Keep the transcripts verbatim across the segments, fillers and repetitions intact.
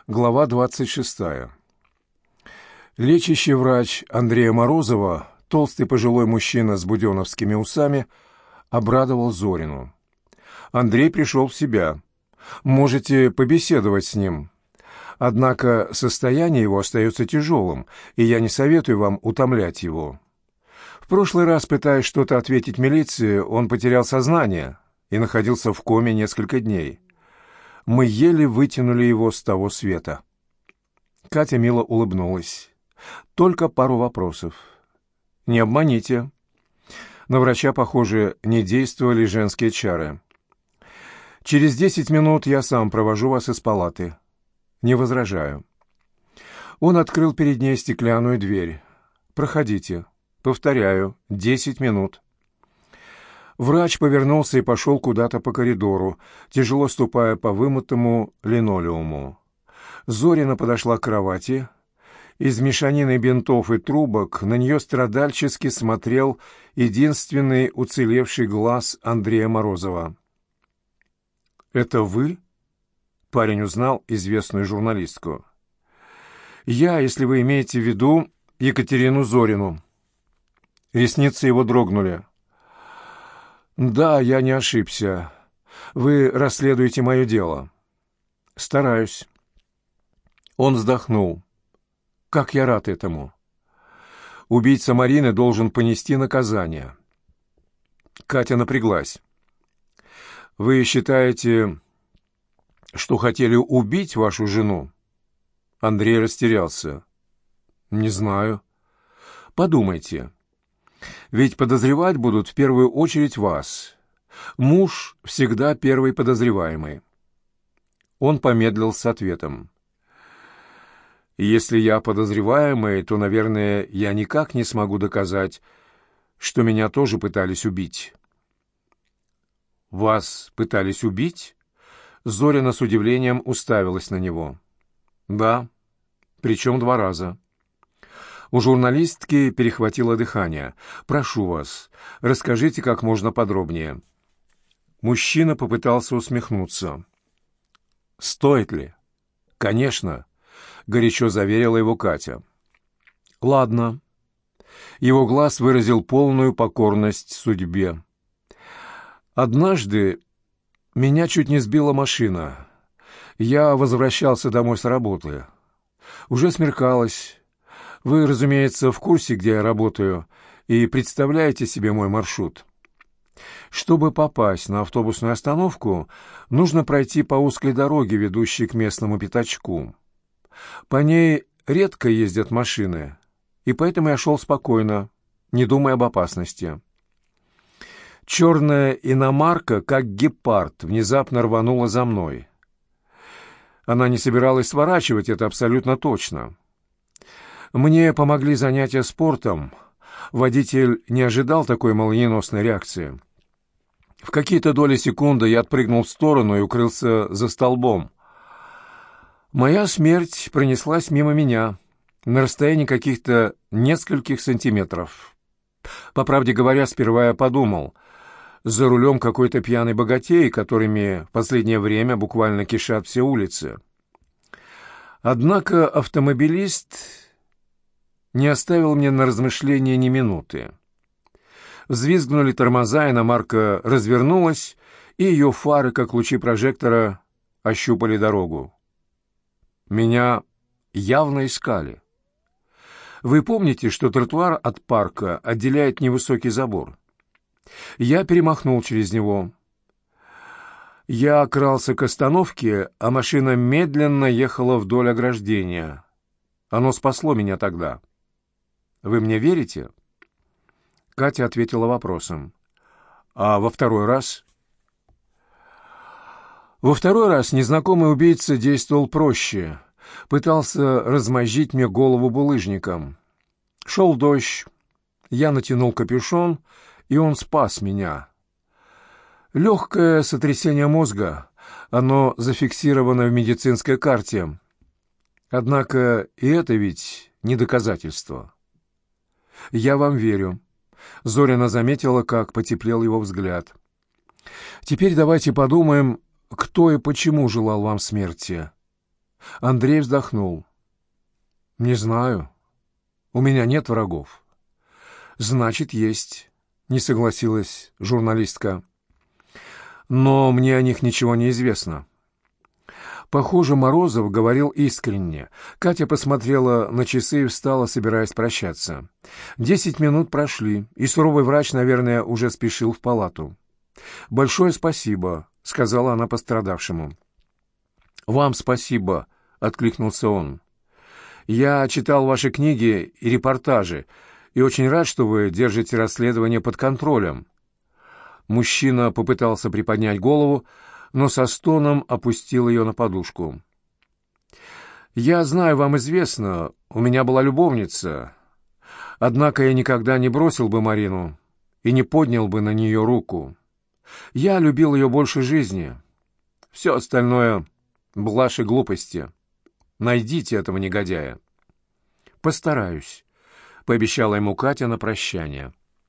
Глава двадцать шестая. Лечащий врач Андрея Морозова, толстый пожилой мужчина с буденовскими усами, обрадовал Зорину. Андрей пришел в себя. Можете побеседовать с ним. Однако состояние его остается тяжелым, и я не советую вам утомлять его. В прошлый раз, пытаясь что-то ответить милиции, он потерял сознание и находился в коме несколько дней. Мы еле вытянули его с того света. Катя мило улыбнулась. Только пару вопросов. Не обманите. На врача, похоже, не действовали женские чары. Через десять минут я сам провожу вас из палаты. Не возражаю. Он открыл перед ней стеклянную дверь. Проходите. Повторяю, десять минут. Врач повернулся и пошел куда-то по коридору, тяжело ступая по вымытому линолеуму. Зорина подошла к кровати. Из мешанины бинтов и трубок на нее страдальчески смотрел единственный уцелевший глаз Андрея Морозова. «Это вы?» — парень узнал известную журналистку. «Я, если вы имеете в виду Екатерину Зорину». Ресницы его дрогнули. «Да, я не ошибся. Вы расследуете мое дело». «Стараюсь». Он вздохнул. «Как я рад этому. Убийца Марины должен понести наказание». Катя напряглась. «Вы считаете, что хотели убить вашу жену?» Андрей растерялся. «Не знаю». «Подумайте. Ведь подозревать будут в первую очередь вас. Муж всегда первый подозреваемый». Он помедлил с ответом. «Если я подозреваемый, то, наверное, я никак не смогу доказать, что меня тоже пытались убить». «Вас пытались убить?» Зорина с удивлением уставилась на него. «Да, причем два раза». У журналистки перехватило дыхание. «Прошу вас, расскажите как можно подробнее». Мужчина попытался усмехнуться. «Стоит ли?» «Конечно», — горячо заверила его Катя. «Ладно». Его глаз выразил полную покорность судьбе. «Однажды меня чуть не сбила машина. Я возвращался домой с работы. Уже смеркалось. Вы, разумеется, в курсе, где я работаю, и представляете себе мой маршрут. Чтобы попасть на автобусную остановку, нужно пройти по узкой дороге, ведущей к местному пятачку. По ней редко ездят машины, и поэтому я шел спокойно, не думая об опасности. Черная иномарка, как гепард, внезапно рванула за мной. Она не собиралась сворачивать, это абсолютно точно. Мне помогли занятия спортом. Водитель не ожидал такой молниеносной реакции. В какие-то доли секунды я отпрыгнул в сторону и укрылся за столбом. Моя смерть пронеслась мимо меня, на расстоянии каких-то нескольких сантиметров. По правде говоря, сперва я подумал, за рулем какой-то пьяный богатей, которыми в последнее время буквально кишат все улицы. Однако автомобилист не оставил мне на размышление ни минуты. Взвизгнули тормоза, иномарка развернулась, и ее фары, как лучи прожектора, ощупали дорогу. Меня явно искали. Вы помните, что тротуар от парка отделяет невысокий забор? Я перемахнул через него. Я крался к остановке, а машина медленно ехала вдоль ограждения. Оно спасло меня тогда. Вы мне верите?» Катя ответила вопросом. «А во второй раз?» Во второй раз незнакомый убийца действовал проще. Пытался размозжить мне голову булыжником. Шел дождь. Я натянул капюшон, и он спас меня. Легкое сотрясение мозга. Оно зафиксировано в медицинской карте. Однако и это ведь не доказательство. «Я вам верю». Зорина заметила, как потеплел его взгляд. «Теперь давайте подумаем, кто и почему желал вам смерти. Андрей вздохнул. «Не знаю. У меня нет врагов». «Значит, есть», — не согласилась журналистка. «Но мне о них ничего не известно». Похоже, Морозов говорил искренне. Катя посмотрела на часы и встала, собираясь прощаться. Десять минут прошли, и суровый врач, наверное, уже спешил в палату. «Большое спасибо», — сказала она пострадавшему. «Вам спасибо», — откликнулся он. «Я читал ваши книги и репортажи, и очень рад, что вы держите расследование под контролем». Мужчина попытался приподнять голову, но со стоном опустил ее на подушку. «Я знаю, вам известно, у меня была любовница. Однако я никогда не бросил бы Марину и не поднял бы на нее руку. Я любил ее больше жизни. Все остальное — блажь и глупости. Найдите этого негодяя». «Постараюсь», — пообещала ему Катя на прощание.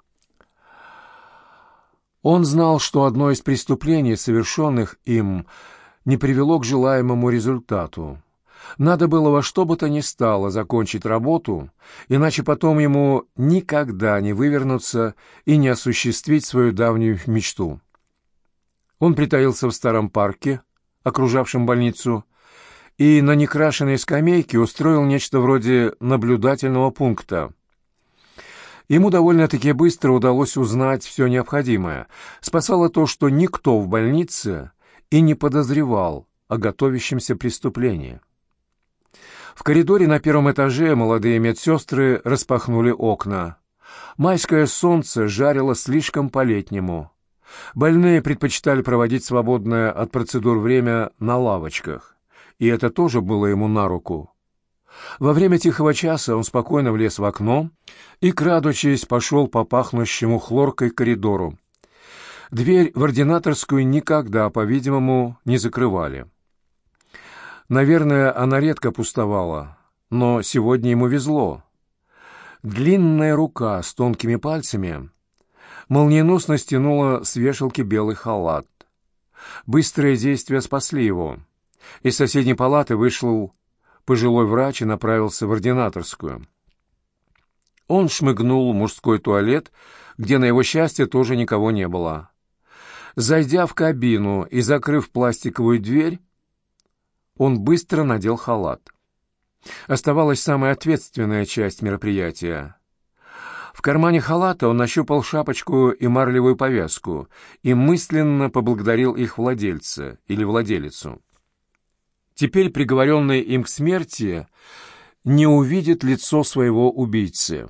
Он знал, что одно из преступлений, совершенных им, не привело к желаемому результату. Надо было во что бы то ни стало закончить работу, иначе потом ему никогда не вывернуться и не осуществить свою давнюю мечту. Он притаился в старом парке, окружавшем больницу, и на некрашенной скамейке устроил нечто вроде наблюдательного пункта. Ему довольно-таки быстро удалось узнать все необходимое. Спасало то, что никто в больнице и не подозревал о готовящемся преступлении. В коридоре на первом этаже молодые медсестры распахнули окна. Майское солнце жарило слишком по-летнему. Больные предпочитали проводить свободное от процедур время на лавочках, и это тоже было ему на руку. Во время тихого часа он спокойно влез в окно и, крадучись, пошел по пахнущему хлоркой коридору. Дверь в ординаторскую никогда, по-видимому, не закрывали. Наверное, она редко пустовала, но сегодня ему везло. Длинная рука с тонкими пальцами молниеносно стянула с вешалки белый халат. Быстрые действия спасли его. Из соседней палаты вышел пожилой врач и направился в ординаторскую. Он шмыгнул в мужской туалет, где, на его счастье, тоже никого не было. Зайдя в кабину и закрыв пластиковую дверь, он быстро надел халат. Оставалась самая ответственная часть мероприятия. В кармане халата он нащупал шапочку и марлевую повязку и мысленно поблагодарил их владельца или владелицу. Теперь приговоренный им к смерти не увидит лицо своего убийцы.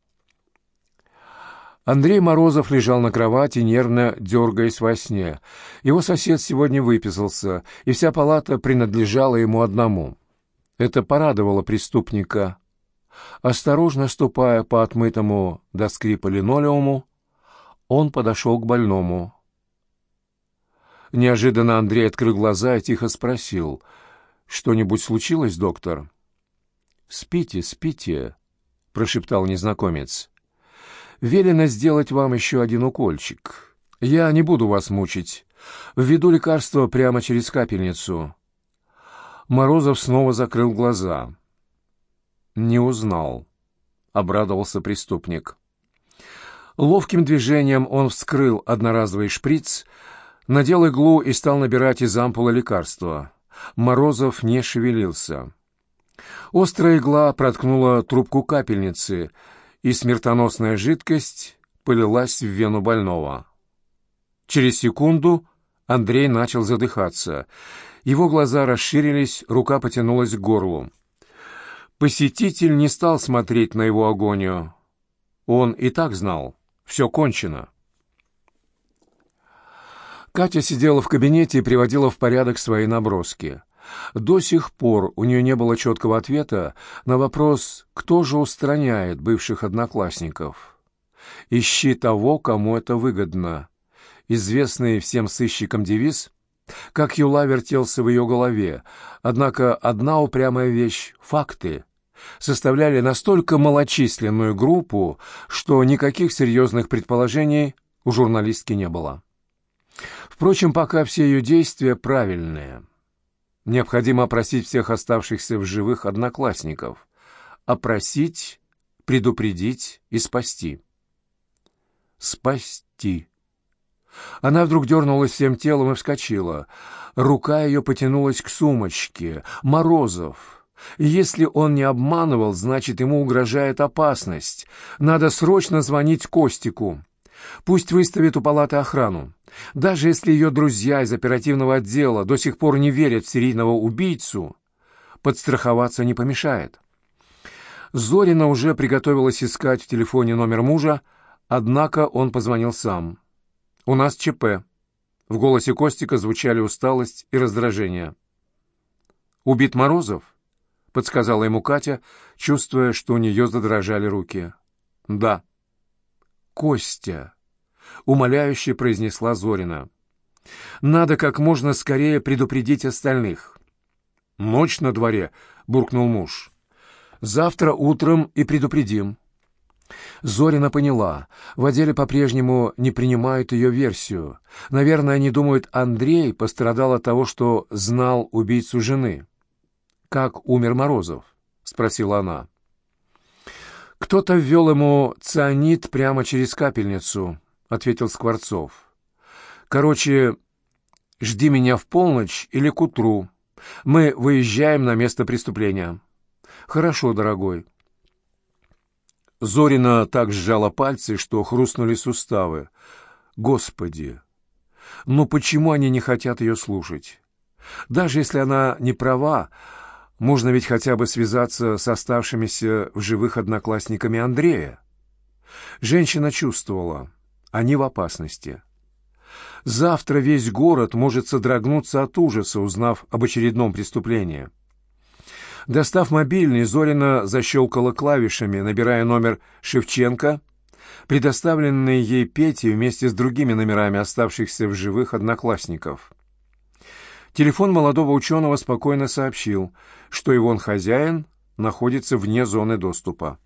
Андрей Морозов лежал на кровати, нервно дергаясь во сне. Его сосед сегодня выписался, и вся палата принадлежала ему одному. Это порадовало преступника. Осторожно ступая по отмытому до скрипа линолеуму, он подошел к больному. Неожиданно Андрей открыл глаза и тихо спросил: «Что-нибудь случилось, доктор?» «Спите, спите», — прошептал незнакомец. «Велено сделать вам еще один укольчик. Я не буду вас мучить. Введу лекарство прямо через капельницу». Морозов снова закрыл глаза. «Не узнал», — обрадовался преступник. Ловким движением он вскрыл одноразовый шприц, надел иглу и стал набирать из ампулы лекарства. Морозов не шевелился. Острая игла проткнула трубку капельницы, и смертоносная жидкость полилась в вену больного. Через секунду Андрей начал задыхаться. Его глаза расширились, рука потянулась к горлу. Посетитель не стал смотреть на его агонию. Он и так знал, все кончено. Катя сидела в кабинете и приводила в порядок свои наброски. До сих пор у нее не было четкого ответа на вопрос, кто же устраняет бывших одноклассников. «Ищи того, кому это выгодно». Известный всем сыщикам девиз, как юла вертелся в ее голове, однако одна упрямая вещь — факты — составляли настолько малочисленную группу, что никаких серьезных предположений у журналистки не было. Впрочем, пока все ее действия правильные. Необходимо опросить всех оставшихся в живых одноклассников. Опросить, предупредить и спасти. Спасти. Она вдруг дернулась всем телом и вскочила. Рука ее потянулась к сумочке. Морозов. Если он не обманывал, значит, ему угрожает опасность. Надо срочно звонить Костику. Пусть выставит у палаты охрану. Даже если ее друзья из оперативного отдела до сих пор не верят в серийного убийцу, подстраховаться не помешает. Зорина уже приготовилась искать в телефоне номер мужа, однако он позвонил сам. «У нас ЧП». В голосе Костика звучали усталость и раздражение. «Убит Морозов?» — подсказала ему Катя, чувствуя, что у нее задрожали руки. «Да». «Костя», — умоляюще произнесла Зорина. «Надо как можно скорее предупредить остальных». «Ночь на дворе», — буркнул муж. «Завтра утром и предупредим». Зорина поняла. В отделе по-прежнему не принимают ее версию. Наверное, они думают, Андрей пострадал от того, что знал убийцу жены. «Как умер Морозов?» — спросила она. «Кто-то ввел ему цианид прямо через капельницу», — ответил Скворцов. «Короче, жди меня в полночь или к утру. Мы выезжаем на место преступления». «Хорошо, дорогой». Зорина так сжала пальцы, что хрустнули суставы. Господи! Но почему они не хотят ее слушать? Даже если она не права, можно ведь хотя бы связаться с оставшимися в живых одноклассниками Андрея. Женщина чувствовала, они в опасности. Завтра весь город может содрогнуться от ужаса, узнав об очередном преступлении. Достав мобильный, Зорина защелкала клавишами, набирая номер Шевченко, предоставленный ей Петей вместе с другими номерами оставшихся в живых одноклассников. Телефон молодого ученого спокойно сообщил, что Ивон хозяин находится вне зоны доступа.